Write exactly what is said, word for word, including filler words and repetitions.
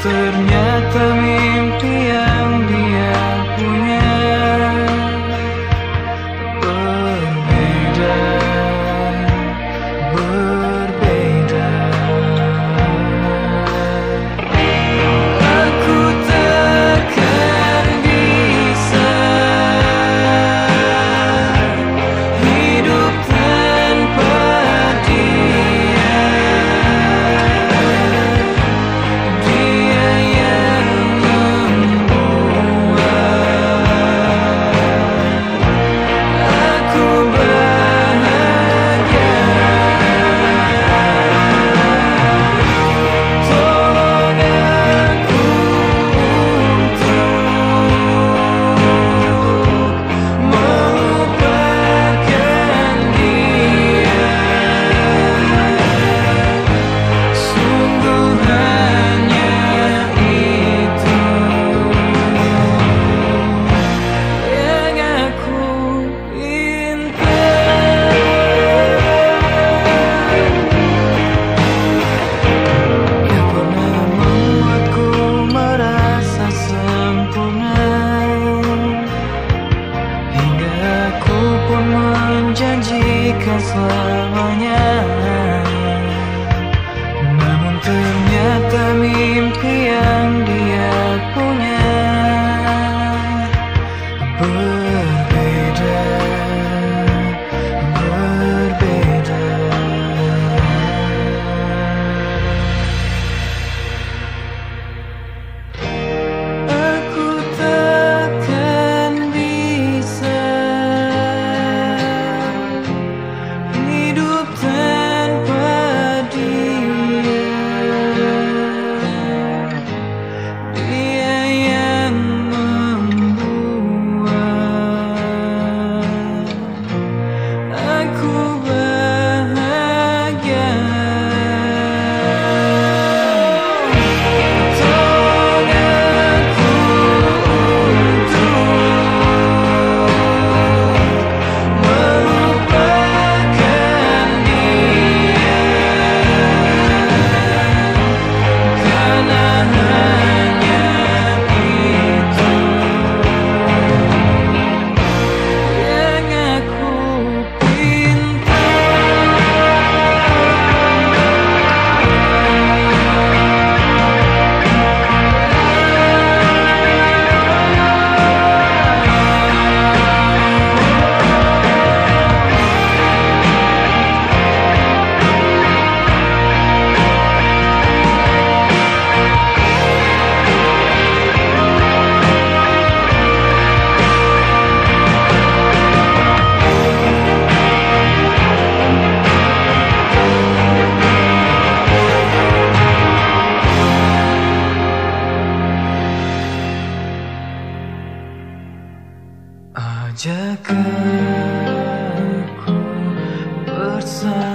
ternyata mimpi yang dia punya berbeda, berbeda. Aku takkan bisa hidup tanpa dia. Dia yang membuat aku bahagia. Tolong aku untuk melupakan dia. Sungguh hanya itu yang aku minta. Yang pernah membuatku merasa sempurna, hingga aku pun menjanjikan selamanya. Namun ternyata mimpi yang dia punya berbeda, berbeda. Aku takkan bisa hidup tanpa dia. Dia yang membuat aku bahagia. Tolong aku untuk melupakan dia, karena hanya itu yang aku pinta. Ajak aku bersama